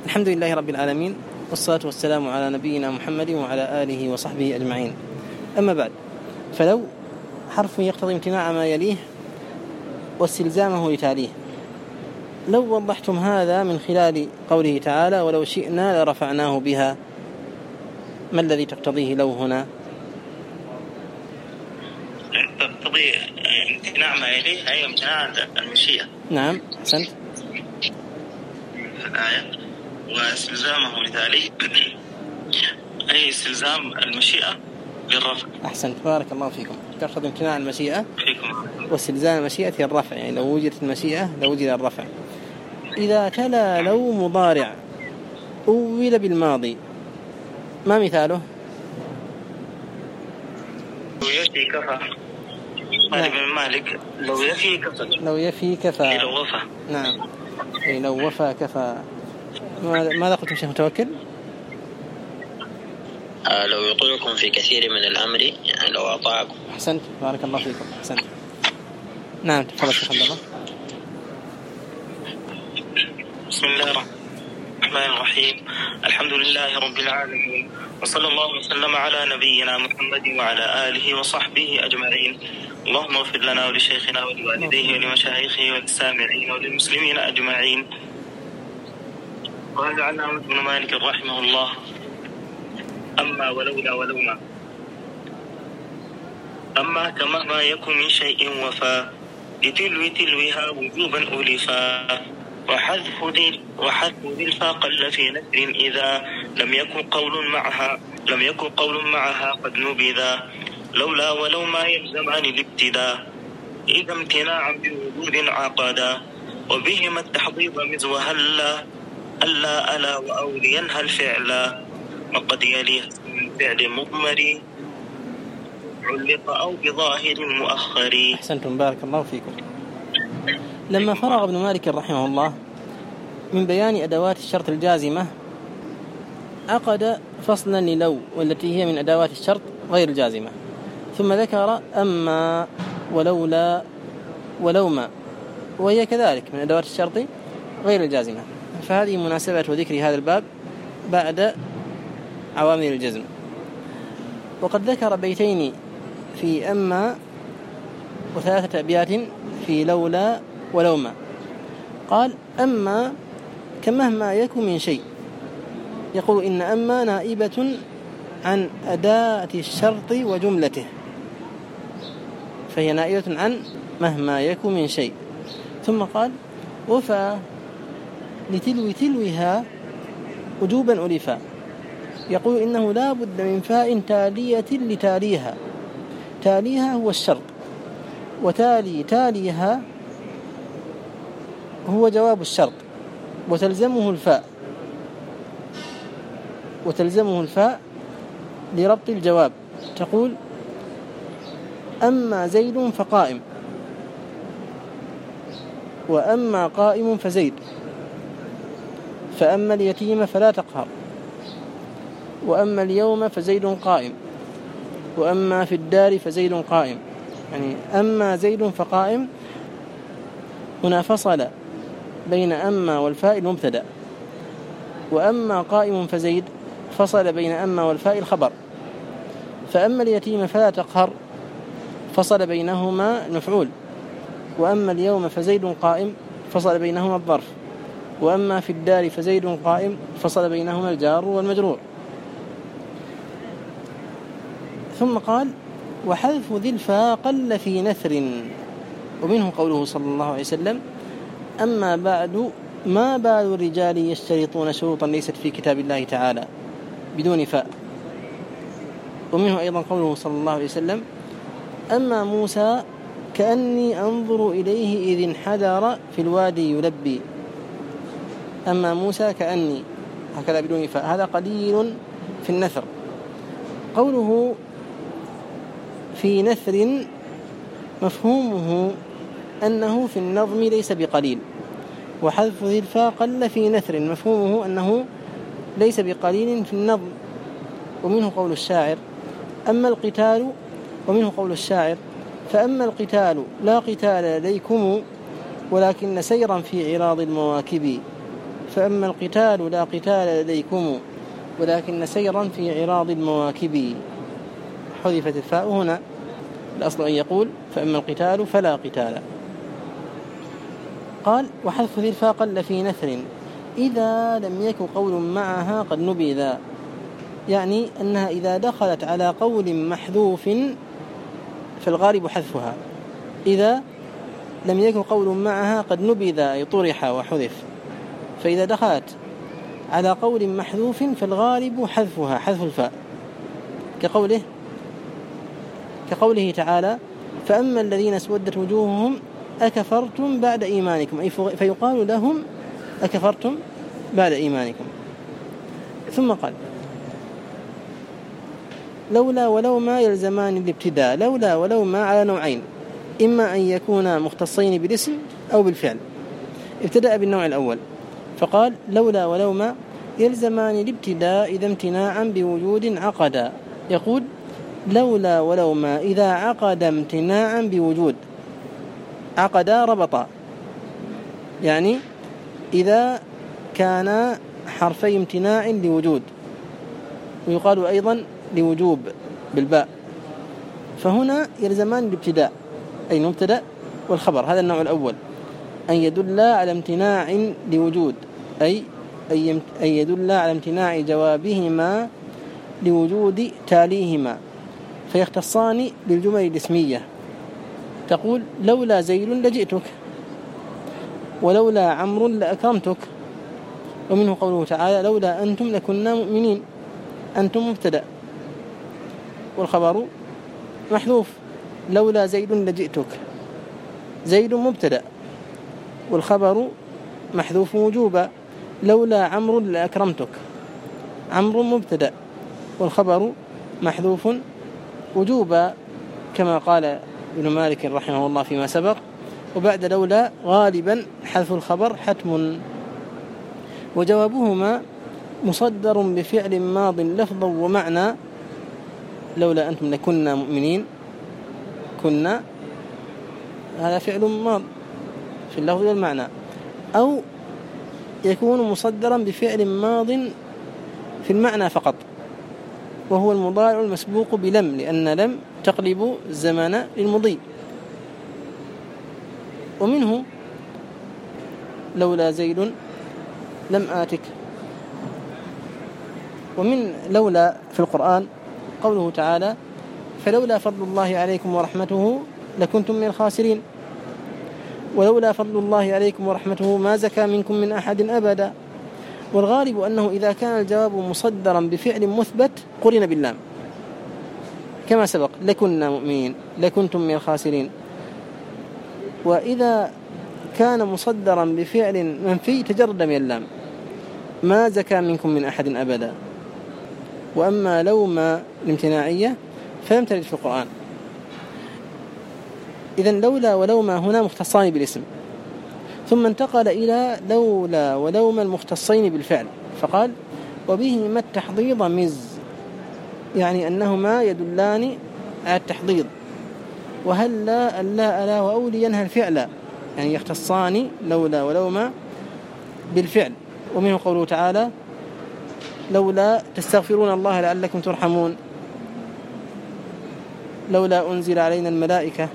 الحمد لله رب العالمين، والصلاة والسلام على نبينا محمد وعلى آله وصحبه أجمعين. أما بعد، فلو حرف يقتضي امتناع ما يليه واستلزامه لتاليه. لو وضحتم هذا من خلال قوله تعالى ولو شئنا لرفعناه بها، ما الذي تقتضيه لو هنا؟ تقتضي امتناع ما يليه أي امتناع المشيئة. نعم، أحسنت. الآية واستلزامه لتاليه أي استلزام المشيئة للرفع. أحسنت، بارك الله فيكم. تقتضي امتناع المشيئة فيكم واستلزام المشيئة الرفع، يعني لو وجدت المشيئة لوجد الرفع. إذا تلا لو مضارع أول بالماضي، ما مثاله؟ لو يفي كفى. مالك بن مالك لو يفي كفى. لو يفي كفى. لو وفى. نعم، لو وفى كفى. ماذا قلتم شيخ متوكل؟ لو يطيعكم في كثير من الأمر، يعني لو أطاعكم. أحسنت، بارك الله فيكم. أحسنت. نعم، تفضل شيخ عبد الله. بسم الله الرحمن الرحيم. الحمد لله رب العالمين، وصلى الله وسلم على نبينا محمد وعلى آله وصحبه أجمعين. اللهم اغفر لنا ولشيخنا ولوالديه ولمشايخه وللسامعين وللمسلمين أجمعين. وهذا عن أنس بن مالك رحمه الله: أما ولولا ولوما، أما كمهما يكن من شيء وفى لتلو تلوها وجوبا ألفا، وحذف ذي الفا قل في نثر إذا لم يكن قول معها قد نبذا. لولا ولو ما يلزمان الابتداء إذا امتناعا بوجود عقدا، وبهما التحضيض مزو هلا ألا وأوليا هل فعلا، وقد يليه من فعل مضمر علق أو بظاهر مؤخر. أحسنتم، بارك الله فيكم. لما فرغ ابن مالك رحمه الله من بيان أدوات الشرط الجازمة، عقد فصلا للو، والتي هي من أدوات الشرط غير الجازمة، ثم ذكر أما ولولا ولوما، وهي كذلك من أدوات الشرط غير الجازمة. فهذه مناسبة ذكر هذا الباب بعد عوامل الجزم. وقد ذكر بيتين في أما وثلاثة أبيات في لولا ولوما. قال: أما كمهما يكن من شيء، يقول إن أما نائبة عن أداة الشرط وجملته، فهي نائبة عن مهما يكن من شيء. ثم قال: وفى لتلو تلوها وجوبا ألفا، يقول إنه لا بد من فاء تالية لتاليها. تاليها هو الشرط، وتالي تاليها هو جواب الشرط، وتلزمه الفاء لربط الجواب. تقول: أما زيد فقائم، وأما قائم فزيد، فأما اليتيم فلا تقهر، وأما اليوم فزيد قائم، وأما في الدار فزيد قائم. يعني أما زيد فقائم، هنا فصل بين أما والفاء المبتدأ، وأما قائم فزيد فصل بين أما والفاء الخبر. فأما اليتيم فلا تقهر فصل بينهما المفعول، وأما اليوم فزيد قائم فصل بينهما الظرف، وأما في الدار فزيد قائم فصل بينهما الجار والمجرور. ثم قال: وحذف ذي الفاء قل في نثر، ومنه قوله صلى الله عليه وسلم: أما بعد ما بال الرجال يشترطون شروطا ليست في كتاب الله تعالى بدون فاء. ومنه أيضا قوله صلى الله عليه وسلم: أما موسى كأني أنظر إليه إذ انحدر في الوادي يلبي. أما موسى كأني، هكذا بدون فاء، هذا قليل في النثر. قوله في نثر مفهومه أنه في النظم ليس بقليل، وحذف ذي الفاء قل في نثر مفهومه أنه ليس بقليل في النظم. ومنه قول الشاعر: أما القتال، ومنه قول الشاعر: فأما القتال لا قتال لديكم ولكن سيرا في عراض المواكب، فأما القتال لا قتال لديكم ولكن سيرا في عراض المواكب. حذفت الفاء هنا، الأصل أن يقول فأما القتال فلا قتال. قال وحذف ذي الفاء قل في نثر إذا لم يكن قول معها قد نبذ، يعني أنها إذا دخلت على قول محذوف فالغالب حذفها، إذا لم يكن قول معها قد نبذ أي طرح وحذف، فإذا دخلت على قول محذوف فالغالب حذفها، حذف الفاء، كقوله تعالى فأما الذين اسودت وجوههم أكفرتم بعد إيمانكم، أي فيقال لهم أكفرتم بعد إيمانكم. ثم قال لولا ولو ما يلزمان الابتداء. لولا ولو ما على نوعين، إما أن يكون مختصين بالاسم أو بالفعل. ابتدأ بالنوع الأول فقال لولا ولو ما يلزمان الابتداء إذا امتناعا بوجود عقدا. يقول لولا ولو ما إذا عقد امتناعا بوجود، عقدا ربطا، يعني إذا كان حرفي امتناع لوجود، ويقال أيضا لوجوب بالباء، فهنا يلزمان الابتداء أي المبتدأ والخبر. هذا النوع الأول، أن يدل على امتناع لوجود، أي يدل على امتناع جوابهما لوجود تاليهما، فيختصان بالجمل الاسمية. تقول لولا زيد لجئتك، ولولا عمرو لأكرمتك. ومنه قوله تعالى لولا أنتم لكنا مؤمنين. أنتم مبتدأ والخبر محذوف، لولا زيد لجئتك، زيد مبتدأ والخبر محذوف وجوبا. لولا عمرو لأكرمتك، عمرو مبتدأ والخبر محذوف وجوبا، كما قال ابن مالك رحمه الله فيما سبق. وبعد لولا غالبا حذف الخبر حتم. وجوابهما مصدر بفعل ماض لفظا ومعنى، لولا أنتم لكنا مؤمنين، كنا هذا فعل ماض في اللفظ والمعنى، أو يكون مصدرا بفعل ماض في المعنى فقط، وهو المضارع المسبوق بلم، لأن لم تقلب الزمان للمضي. ومنه لولا زيد لم آتك. ومن لولا في القرآن قوله تعالى فلولا فضل الله عليكم ورحمته لكنتم من الخاسرين، ولولا فضل الله عليكم ورحمته ما زكى منكم من أحد أبدا. والغالب أنه إذا كان الجواب مصدرا بفعل مثبت قرن باللام، كما سبق لكنا مؤمنين، لكنتم من الخاسرين. وإذا كان مصدرا بفعل منفي تجرد من اللام، ما زكى منكم من أحد أبدا. وأما لو ما الامتناعية فلم ترد في القرآن. إذن لولا ولو ما هنا مختصان بالاسم، ثم انتقل إلى لولا ولو ما المختصين بالفعل، فقال وبهما التحضيض مز، يعني أنهما يدلان على التحضيض. وهلا ألا ألا وأولي ينهى الفعل، يعني يختصان لولا ولو ما بالفعل. ومنه قوله تعالى لولا تستغفرون الله لعلكم ترحمون، لولا أنزل علينا الملائكة.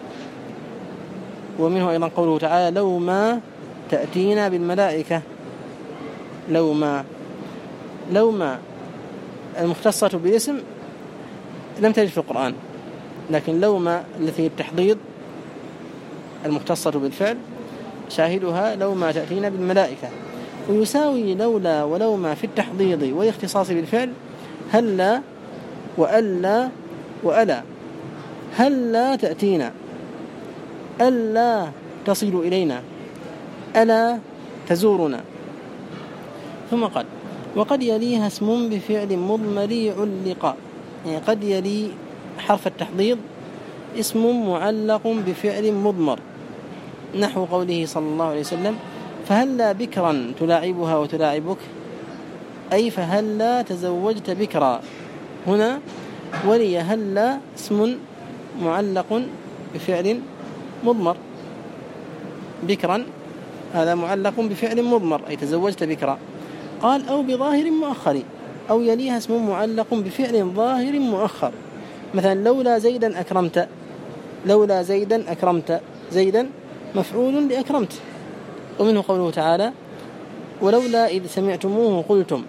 ومنه أيضا قوله تعالى لو ما تأتينا بالملائكة. لو ما المختصة بالاسم لم تجد في القرآن، لكن لو ما التي التحضيض المختصة بالفعل شاهدها لو ما تأتينا بالملائكة. ويساوي لولا ولو ما في التحضيض والاختصاص بالفعل هلا وألا وألا. هلا تأتينا، ألا تصل إلينا، ألا تزورنا. ثم قال وقد يليها اسم بفعل مضمر علق، يعني قد يلي حرف التحضيض اسم معلق بفعل مضمر، نحو قوله صلى الله عليه وسلم فهلا بكرا تلاعبها وتلاعبك، أي فهلا تزوجت بكرا. هنا ولي هلا اسم معلق بفعل مضمر، بكرا هذا معلق بفعل مضمر أي تزوجت بكرا. قال أو بظاهر مؤخر، أو يليها اسم معلق بفعل ظاهر مؤخر، مثلا لولا زيدا أكرمت، لولا زيدا أكرمت، زيدا مفعول لأكرمت. ومنه قوله تعالى ولولا إذ سمعتموه قلتم،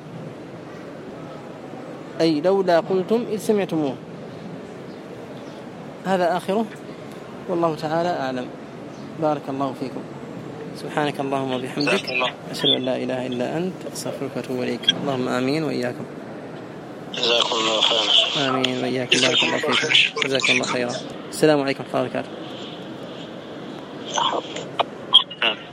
أي لولا قلتم إذ سمعتموه. هذا آخره، والله تعالى أعلم. بارك الله فيكم. سبحانك اللهم وبحمدك، أشهد أن لا إله إلا أنت، أستغفرك وأتوب إليك. اللهم آمين وإياكم. جزاكم الله خيرا. آمين وإياكم. بارك الله فيكم. جزاكم الله خيرا. السلام عليكم ورحمة الله وبركاته.